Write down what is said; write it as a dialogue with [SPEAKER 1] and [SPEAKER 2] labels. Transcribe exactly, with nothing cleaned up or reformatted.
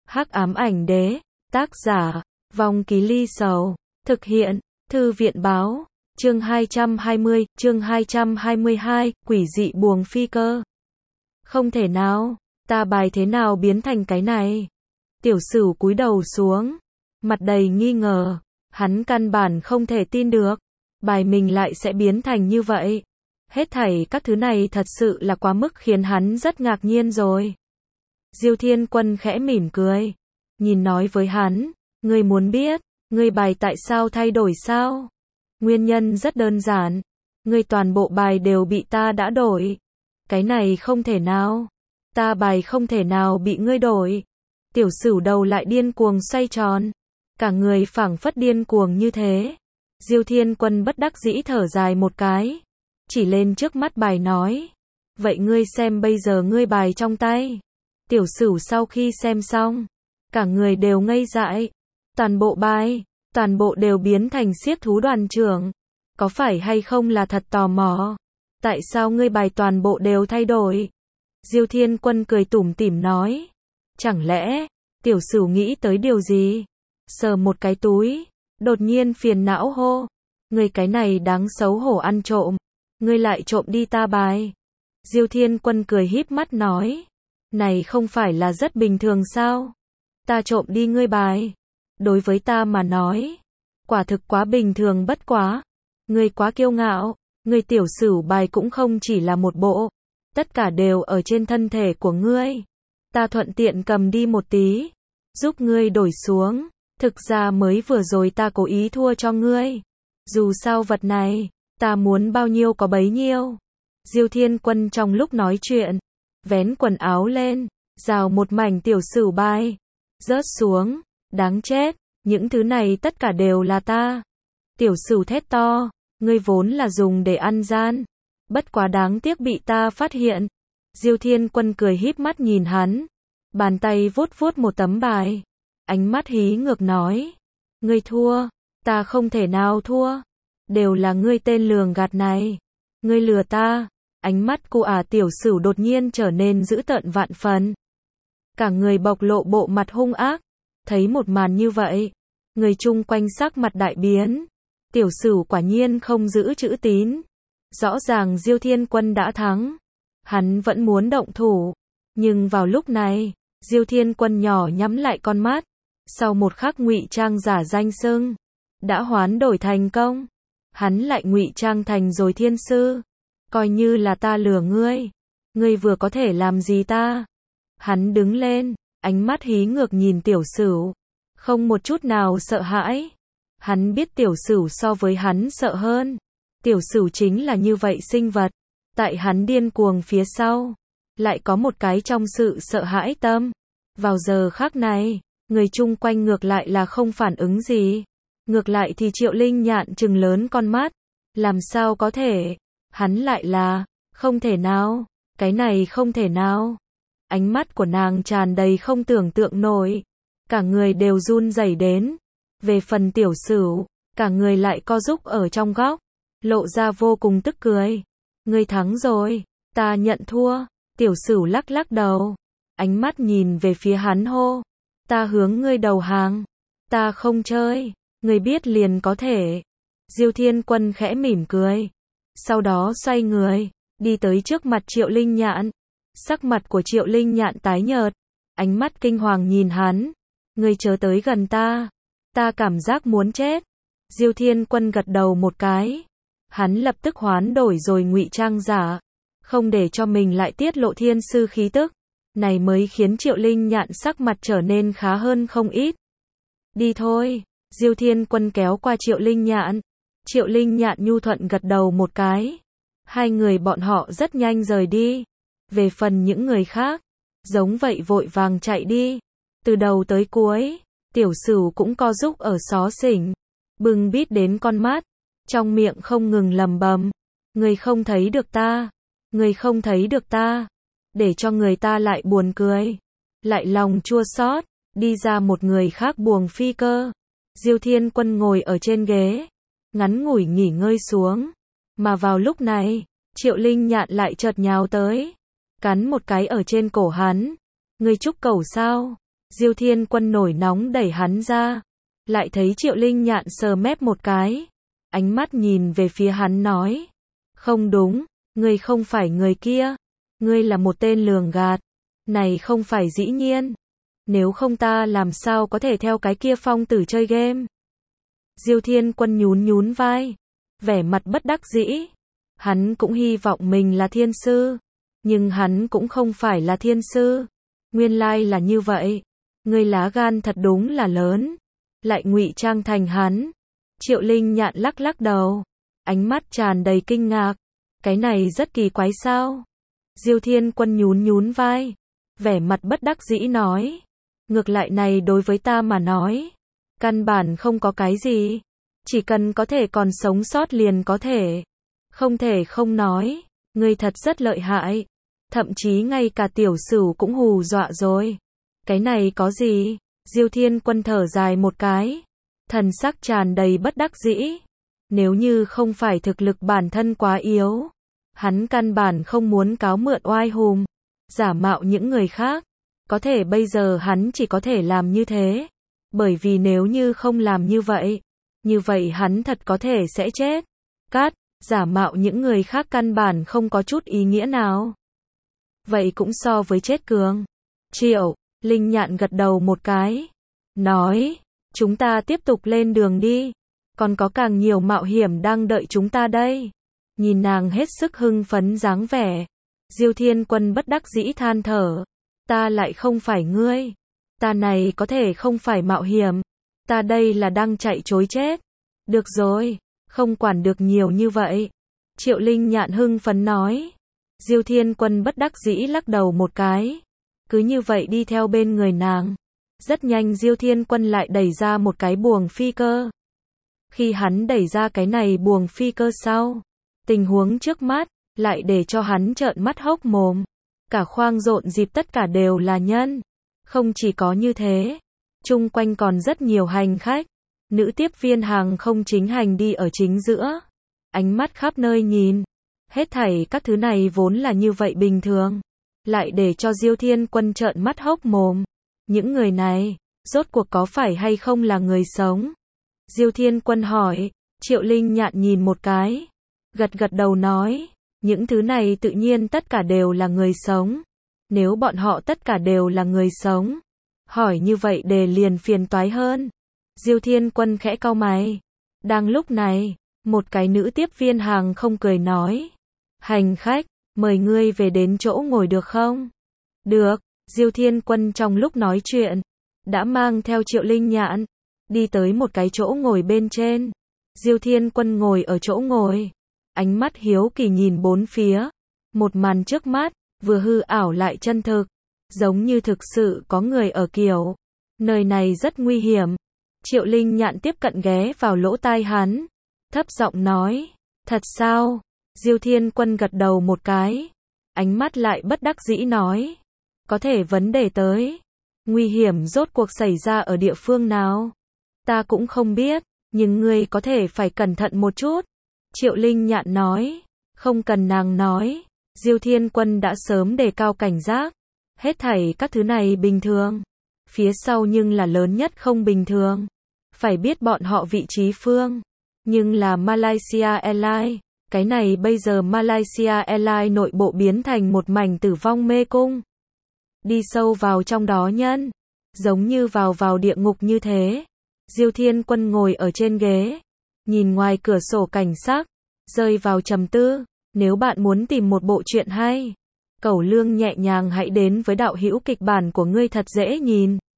[SPEAKER 1] Hắc ám ảnh đế, tác giả, Vong Ký Ly Sầu, thực hiện, Thư viện báo, chương hai trăm hai mươi, chương hai trăm hai mươi hai, quỷ dị buồng phi cơ. Không thể nào, ta bài thế nào biến thành cái này? Tiểu Sửu cúi đầu xuống, mặt đầy nghi ngờ, hắn căn bản không thể tin được, bài mình lại sẽ biến thành như vậy. Hết thảy các thứ này thật sự là quá mức khiến hắn rất ngạc nhiên rồi. Diêu Thiên Quân khẽ mỉm cười, nhìn nói với hắn, ngươi muốn biết, ngươi bài tại sao thay đổi sao? Nguyên nhân rất đơn giản, ngươi toàn bộ bài đều bị ta đã đổi. Cái này không thể nào, ta bài không thể nào bị ngươi đổi. Tiểu Sửu đầu lại điên cuồng xoay tròn, cả người phảng phất điên cuồng như thế. Diêu Thiên Quân bất đắc dĩ thở dài một cái, chỉ lên trước mắt bài nói, vậy ngươi xem bây giờ ngươi bài trong tay. Tiểu Sửu sau khi xem xong, cả người đều ngây dại, toàn bộ bài, toàn bộ đều biến thành xiếc thú đoàn trưởng. Có phải hay không là thật tò mò? Tại sao ngươi bài toàn bộ đều thay đổi? Diêu Thiên Quân cười tủm tỉm nói, chẳng lẽ, Tiểu Sửu nghĩ tới điều gì? Sờ một cái túi, đột nhiên phiền não hô, ngươi cái này đáng xấu hổ ăn trộm, ngươi lại trộm đi ta bài. Diêu Thiên Quân cười híp mắt nói, này không phải là rất bình thường sao? Ta trộm đi ngươi bài, đối với ta mà nói, quả thực quá bình thường bất quá. Ngươi quá kiêu ngạo, ngươi Tiểu Sửu bài cũng không chỉ là một bộ, tất cả đều ở trên thân thể của ngươi. Ta thuận tiện cầm đi một tí, giúp ngươi đổi xuống, thực ra mới vừa rồi ta cố ý thua cho ngươi. Dù sao vật này, ta muốn bao nhiêu có bấy nhiêu. Diêu Thiên Quân trong lúc nói chuyện, vén quần áo lên, rào một mảnh Tiểu Sửu bài, rớt xuống, đáng chết, những thứ này tất cả đều là ta. Tiểu Sửu thét to, ngươi vốn là dùng để ăn gian, bất quá đáng tiếc bị ta phát hiện. Diêu Thiên Quân cười híp mắt nhìn hắn, bàn tay vuốt vuốt một tấm bài, ánh mắt hí ngược nói, ngươi thua, ta không thể nào thua, đều là ngươi tên lường gạt này, ngươi lừa ta. Ánh mắt cô ả Tiểu Sửu đột nhiên trở nên dữ tợn vạn phần, cả người bộc lộ bộ mặt hung ác. Thấy một màn như vậy, người chung quanh sắc mặt đại biến. Tiểu Sửu quả nhiên không giữ chữ tín, rõ ràng Diêu Thiên Quân đã thắng, hắn vẫn muốn động thủ, nhưng vào lúc này, Diêu Thiên Quân nhỏ nhắm lại con mắt, sau một khắc ngụy trang giả danh xưng, đã hoán đổi thành công, hắn lại ngụy trang thành rồi thiên sư, coi như là ta lừa ngươi, ngươi vừa có thể làm gì ta? Hắn đứng lên, ánh mắt hí ngược nhìn Tiểu Sửu, không một chút nào sợ hãi. Hắn biết Tiểu Sửu so với hắn sợ hơn. Tiểu Sửu chính là như vậy sinh vật, tại hắn điên cuồng phía sau, lại có một cái trong sự sợ hãi tâm. Vào giờ khắc này, người chung quanh ngược lại là không phản ứng gì. Ngược lại thì Triệu Linh Nhạn trừng lớn con mắt, làm sao có thể? Hắn lại là, không thể nào, cái này không thể nào. Ánh mắt của nàng tràn đầy không tưởng tượng nổi, cả người đều run rẩy đến. Về phần Tiểu Sửu, cả người lại co rúm ở trong góc, lộ ra vô cùng tức cười. Ngươi thắng rồi, ta nhận thua. Tiểu Sửu lắc lắc đầu, ánh mắt nhìn về phía hắn hô, ta hướng ngươi đầu hàng, ta không chơi, ngươi biết liền có thể. Diêu Thiên Quân khẽ mỉm cười, sau đó xoay người, đi tới trước mặt Triệu Linh Nhạn. Sắc mặt của Triệu Linh Nhạn tái nhợt, ánh mắt kinh hoàng nhìn hắn, ngươi chớ tới gần ta, ta cảm giác muốn chết. Diêu Thiên Quân gật đầu một cái, hắn lập tức hoán đổi rồi ngụy trang giả, không để cho mình lại tiết lộ thiên sư khí tức, này mới khiến Triệu Linh Nhạn sắc mặt trở nên khá hơn không ít. Đi thôi, Diêu Thiên Quân kéo qua Triệu Linh Nhạn, Triệu Linh Nhạn nhu thuận gật đầu một cái, hai người bọn họ rất nhanh rời đi. Về phần những người khác, giống vậy vội vàng chạy đi, từ đầu tới cuối. Tiểu Sửu cũng co rúm ở xó xỉnh, bưng bít đến con mắt, trong miệng không ngừng lầm bầm, người không thấy được ta, người không thấy được ta, để cho người ta lại buồn cười, lại lòng chua xót. Đi ra một người khác buồng phi cơ, Diêu Thiên Quân ngồi ở trên ghế, ngắn ngủi nghỉ ngơi xuống, mà vào lúc này, Triệu Linh Nhạn lại chợt nhào tới, cắn một cái ở trên cổ hắn, ngươi trúc cẩu sao? Diêu Thiên Quân nổi nóng đẩy hắn ra. Lại thấy Triệu Linh Nhạn sờ mép một cái. Ánh mắt nhìn về phía hắn nói. Không đúng, ngươi không phải người kia. Ngươi là một tên lường gạt. Này không phải dĩ nhiên. Nếu không ta làm sao có thể theo cái kia phong tử chơi game. Diêu Thiên Quân nhún nhún vai. Vẻ mặt bất đắc dĩ. Hắn cũng hy vọng mình là thiên sư. Nhưng hắn cũng không phải là thiên sư. Nguyên lai là như vậy. Ngươi lá gan thật đúng là lớn. Lại ngụy trang thành hắn. Triệu Linh Nhạn lắc lắc đầu. Ánh mắt tràn đầy kinh ngạc. Cái này rất kỳ quái sao? Diêu Thiên Quân nhún nhún vai. Vẻ mặt bất đắc dĩ nói. Ngược lại này đối với ta mà nói. Căn bản không có cái gì. Chỉ cần có thể còn sống sót liền có thể. Không thể không nói. Ngươi thật rất lợi hại. Thậm chí ngay cả tiểu sửu cũng hù dọa rồi. Cái này có gì? Diêu Thiên Quân thở dài một cái. Thần sắc tràn đầy bất đắc dĩ. Nếu như không phải thực lực bản thân quá yếu. Hắn căn bản không muốn cáo mượn oai hùng. Giả mạo những người khác. Có thể bây giờ hắn chỉ có thể làm như thế. Bởi vì nếu như không làm như vậy. Như vậy hắn thật có thể sẽ chết. Cát, giả mạo những người khác căn bản không có chút ý nghĩa nào. Vậy cũng so với chết cường. Triệu Linh Nhạn gật đầu một cái. Nói, chúng ta tiếp tục lên đường đi. Còn có càng nhiều mạo hiểm đang đợi chúng ta đây. Nhìn nàng hết sức hưng phấn dáng vẻ. Diêu Thiên Quân bất đắc dĩ than thở. Ta lại không phải ngươi. Ta này có thể không phải mạo hiểm. Ta đây là đang chạy trối chết. Được rồi, không quản được nhiều như vậy. Triệu Linh Nhạn hưng phấn nói. Diêu Thiên Quân bất đắc dĩ lắc đầu một cái. Cứ như vậy đi theo bên người nàng. Rất nhanh Diêu Thiên Quân lại đẩy ra một cái buồng phi cơ. Khi hắn đẩy ra cái này buồng phi cơ sau. Tình huống trước mắt, lại để cho hắn trợn mắt hốc mồm. Cả khoang rộn dịp tất cả đều là nhân. Không chỉ có như thế. Chung quanh còn rất nhiều hành khách. Nữ tiếp viên hàng không chính hành đi ở chính giữa. Ánh mắt khắp nơi nhìn. Hết thảy các thứ này vốn là như vậy bình thường. Lại để cho Diêu Thiên Quân trợn mắt hốc mồm. Những người này, rốt cuộc có phải hay không là người sống? Diêu Thiên Quân hỏi. Triệu Linh Nhạn nhìn một cái. Gật gật đầu nói. Những thứ này tự nhiên tất cả đều là người sống. Nếu bọn họ tất cả đều là người sống. Hỏi như vậy đề liền phiền toái hơn. Diêu Thiên Quân khẽ cau mày. Đang lúc này, một cái nữ tiếp viên hàng không cười nói. Hành khách, mời ngươi về đến chỗ ngồi được không? Được, Diêu Thiên Quân trong lúc nói chuyện, đã mang theo Triệu Linh Nhạn, đi tới một cái chỗ ngồi bên trên. Diêu Thiên Quân ngồi ở chỗ ngồi, ánh mắt hiếu kỳ nhìn bốn phía. Một màn trước mắt, vừa hư ảo lại chân thực, giống như thực sự có người ở kiểu. Nơi này rất nguy hiểm. Triệu Linh Nhạn tiếp cận ghé vào lỗ tai hắn, thấp giọng nói, thật sao? Diêu Thiên Quân gật đầu một cái, ánh mắt lại bất đắc dĩ nói, có thể vấn đề tới, nguy hiểm rốt cuộc xảy ra ở địa phương nào? Ta cũng không biết, nhưng ngươi có thể phải cẩn thận một chút. Triệu Linh Nhạn nói, không cần nàng nói, Diêu Thiên Quân đã sớm đề cao cảnh giác, hết thảy các thứ này bình thường. Phía sau nhưng là lớn nhất không bình thường. Phải biết bọn họ vị trí phương. Nhưng là Malaysia Airlines. Cái này bây giờ Malaysia Airlines nội bộ biến thành một mảnh tử vong mê cung. Đi sâu vào trong đó nhân. Giống như vào vào địa ngục như thế. Diêu Thiên Quân ngồi ở trên ghế. Nhìn ngoài cửa sổ cảnh sắc. Rơi vào trầm tư. Nếu bạn muốn tìm một bộ truyện hay. Cẩu lương nhẹ nhàng hãy đến với đạo hữu kịch bản của ngươi thật dễ nhìn.